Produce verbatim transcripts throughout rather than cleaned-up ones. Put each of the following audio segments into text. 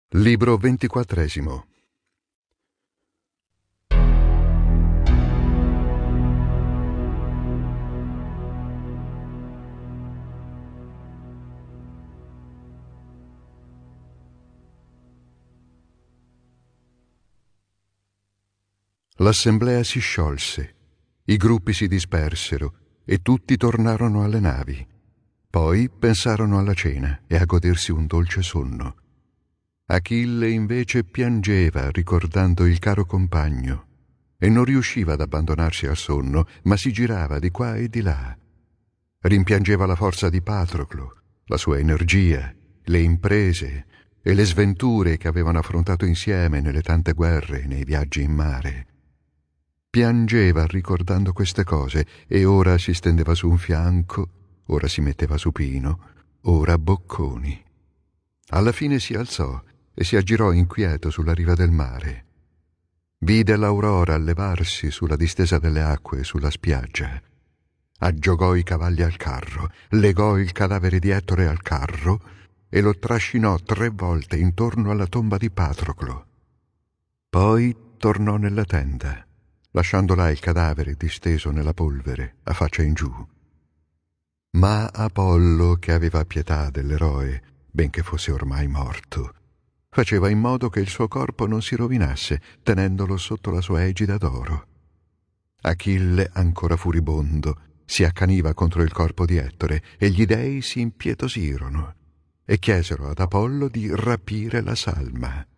Libro ventiquattresimo. L'assemblea si sciolse, i gruppi si dispersero e tutti tornarono alle navi. Poi pensarono alla cena e a godersi un dolce sonno. Achille invece piangeva ricordando il caro compagno e non riusciva ad abbandonarsi al sonno, ma si girava di qua e di là. Rimpiangeva la forza di Patroclo, la sua energia, le imprese e le sventure che avevano affrontato insieme nelle tante guerre e nei viaggi in mare. Piangeva ricordando queste cose e ora si stendeva su un fianco, ora si metteva supino, ora bocconi. Alla fine si alzò e si aggirò inquieto sulla riva del mare. Vide l'aurora levarsi sulla distesa delle acque e sulla spiaggia. Aggiogò i cavalli al carro, legò il cadavere di Ettore al carro e lo trascinò tre volte intorno alla tomba di Patroclo. Poi tornò nella tenda, lasciando là il cadavere disteso nella polvere, a faccia in giù. Ma Apollo, che aveva pietà dell'eroe, benché fosse ormai morto, faceva in modo che il suo corpo non si rovinasse, tenendolo sotto la sua egida d'oro. Achille, ancora furibondo, si accaniva contro il corpo di Ettore e gli dei si impietosirono e chiesero ad Apollo di rapire la salma.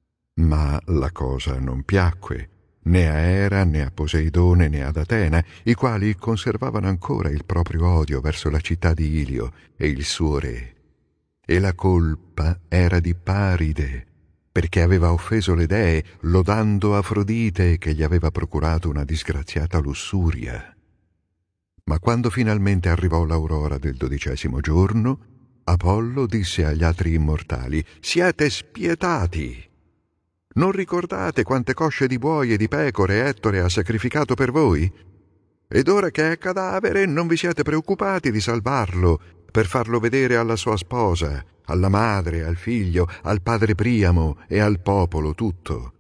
Ma la cosa non piacque né a Era né a Poseidone né ad Atena, i quali conservavano ancora il proprio odio verso la città di Ilio e il suo re. E la colpa era di Paride, perché aveva offeso le dee, lodando Afrodite che gli aveva procurato una disgraziata lussuria. Ma quando finalmente arrivò l'aurora del dodicesimo giorno, Apollo disse agli altri immortali: «Siete spietati! Non ricordate quante cosce di buoi e di pecore Ettore ha sacrificato per voi? Ed ora che è cadavere non vi siete preoccupati di salvarlo per farlo vedere alla sua sposa, alla madre, al figlio, al padre Priamo e al popolo tutto.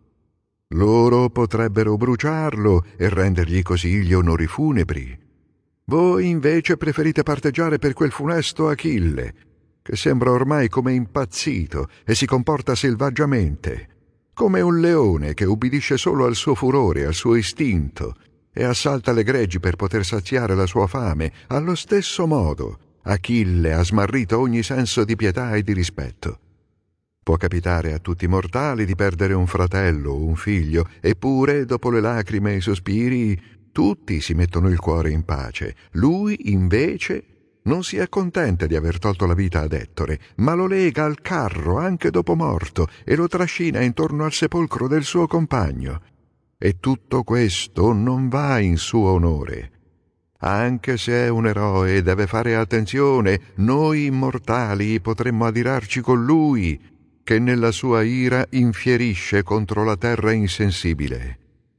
Loro potrebbero bruciarlo e rendergli così gli onori funebri. Voi invece preferite parteggiare per quel funesto Achille, che sembra ormai come impazzito e si comporta selvaggiamente, come un leone che ubbidisce solo al suo furore, al suo istinto, e assalta le greggi per poter saziare la sua fame. Allo stesso modo Achille ha smarrito ogni senso di pietà e di rispetto. Può capitare a tutti i mortali di perdere un fratello o un figlio, eppure, dopo le lacrime e i sospiri, tutti si mettono il cuore in pace. Lui, invece, non si accontenta di aver tolto la vita ad Ettore, ma lo lega al carro anche dopo morto e lo trascina intorno al sepolcro del suo compagno. E tutto questo non va in suo onore. Anche se è un eroe e deve fare attenzione, noi immortali potremmo adirarci con lui, che nella sua ira infierisce contro la terra insensibile».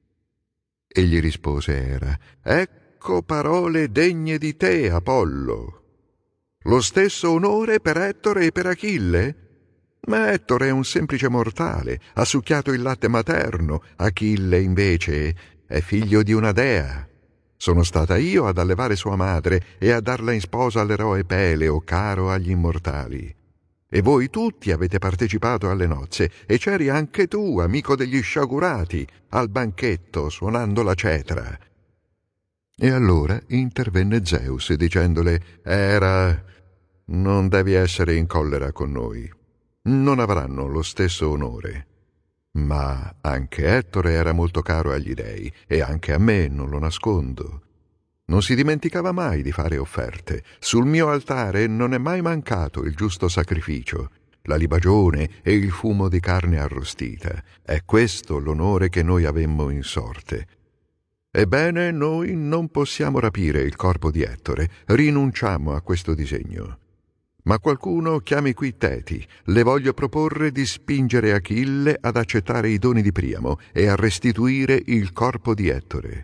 Egli rispose Era: «Ecco parole degne di te, Apollo. Lo stesso onore per Ettore e per Achille? Ma Ettore è un semplice mortale, ha succhiato il latte materno. Achille, invece, è figlio di una dea. Sono stata io ad allevare sua madre e a darla in sposa all'eroe Peleo, caro agli immortali. E voi tutti avete partecipato alle nozze, e c'eri anche tu, amico degli sciagurati, al banchetto, suonando la cetra». E allora intervenne Zeus dicendole: «Era, non devi essere in collera con noi. Non avranno lo stesso onore. Ma anche Ettore era molto caro agli dei, e anche a me, non lo nascondo. Non si dimenticava mai di fare offerte. Sul mio altare non è mai mancato il giusto sacrificio, la libagione e il fumo di carne arrostita. È questo l'onore che noi avemmo in sorte. Ebbene, noi non possiamo rapire il corpo di Ettore, rinunciamo a questo disegno. Ma qualcuno chiami qui Teti, le voglio proporre di spingere Achille ad accettare i doni di Priamo e a restituire il corpo di Ettore».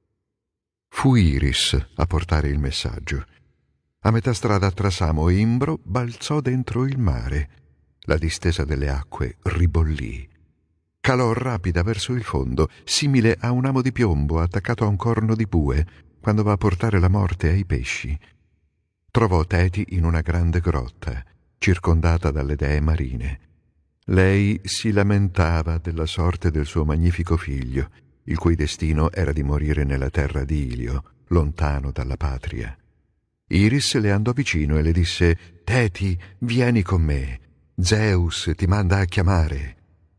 Fu Iris a portare il messaggio. A metà strada tra Samo e Imbro balzò dentro il mare. La distesa delle acque ribollì. Calò rapida verso il fondo, simile a un amo di piombo attaccato a un corno di bue quando va a portare la morte ai pesci. Trovò Teti in una grande grotta, circondata dalle dee marine. Lei si lamentava della sorte del suo magnifico figlio, il cui destino era di morire nella terra di Ilio, lontano dalla patria. Iris le andò vicino e le disse: «Teti, vieni con me. Zeus ti manda a chiamare».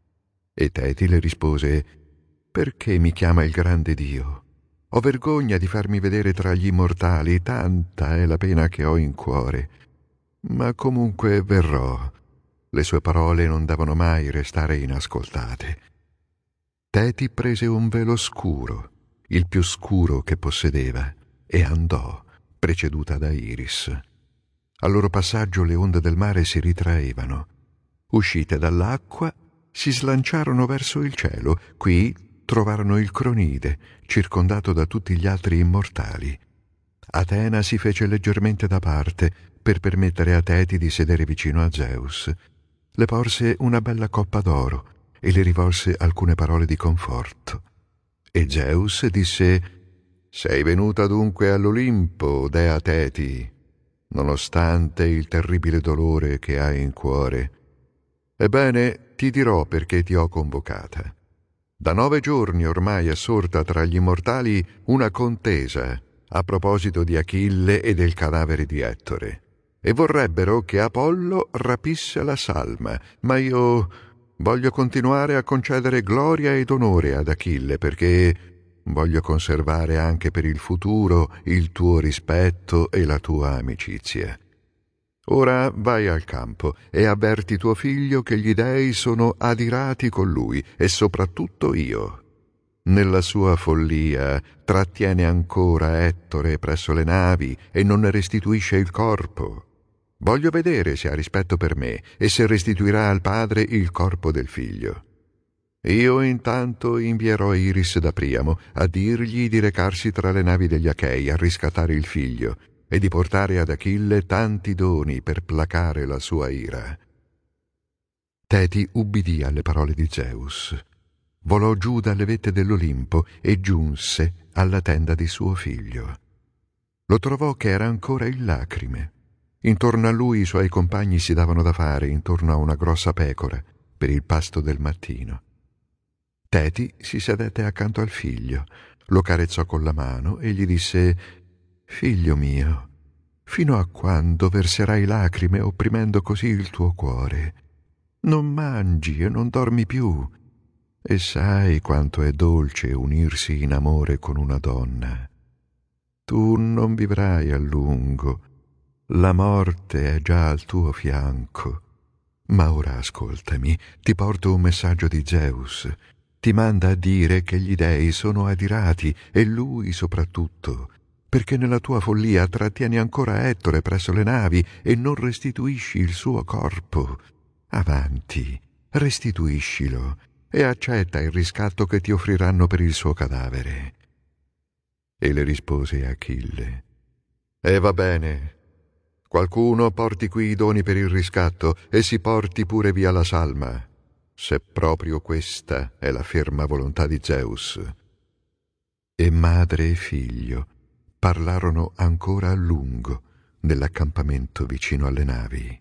E Teti le rispose: «Perché mi chiama il grande Dio? Ho vergogna di farmi vedere tra gli immortali, tanta è la pena che ho in cuore. Ma comunque verrò». Le sue parole non devono mai restare inascoltate. Teti prese un velo scuro, il più scuro che possedeva, e andò, preceduta da Iris. Al loro passaggio le onde del mare si ritraevano. Uscite dall'acqua, si slanciarono verso il cielo. Qui trovarono il Cronide, circondato da tutti gli altri immortali. Atena si fece leggermente da parte per permettere a Teti di sedere vicino a Zeus. Le porse una bella coppa d'oro e le rivolse alcune parole di conforto. E Zeus disse: «Sei venuta dunque all'Olimpo, dea Teti, nonostante il terribile dolore che hai in cuore. Ebbene, ti dirò perché ti ho convocata. Da nove giorni ormai è sorta tra gli immortali una contesa a proposito di Achille e del cadavere di Ettore, e vorrebbero che Apollo rapisse la salma, ma io voglio continuare a concedere gloria ed onore ad Achille, perché voglio conservare anche per il futuro il tuo rispetto e la tua amicizia. Ora vai al campo e avverti tuo figlio che gli dei sono adirati con lui, e soprattutto io. Nella sua follia trattiene ancora Ettore presso le navi e non ne restituisce il corpo. Voglio vedere se ha rispetto per me e se restituirà al padre il corpo del figlio. Io intanto invierò Iris da Priamo a dirgli di recarsi tra le navi degli Achei a riscattare il figlio e di portare ad Achille tanti doni per placare la sua ira». Teti ubbidì alle parole di Zeus. Volò giù dalle vette dell'Olimpo e giunse alla tenda di suo figlio. Lo trovò che era ancora in lacrime. Intorno a lui i suoi compagni si davano da fare intorno a una grossa pecora per il pasto del mattino. Teti si sedette accanto al figlio, lo carezzò con la mano e gli disse: «Figlio mio, fino a quando verserai lacrime opprimendo così il tuo cuore? Non mangi e non dormi più, e sai quanto è dolce unirsi in amore con una donna. Tu non vivrai a lungo, la morte è già al tuo fianco. Ma ora ascoltami, ti porto un messaggio di Zeus. Ti manda a dire che gli dei sono adirati, e lui soprattutto, perché nella tua follia trattieni ancora Ettore presso le navi e non restituisci il suo corpo. Avanti, restituiscilo e accetta il riscatto che ti offriranno per il suo cadavere». E le rispose Achille: «E va bene. Qualcuno porti qui i doni per il riscatto e si porti pure via la salma, se proprio questa è la ferma volontà di Zeus». E madre e figlio parlarono ancora a lungo nell'accampamento vicino alle navi.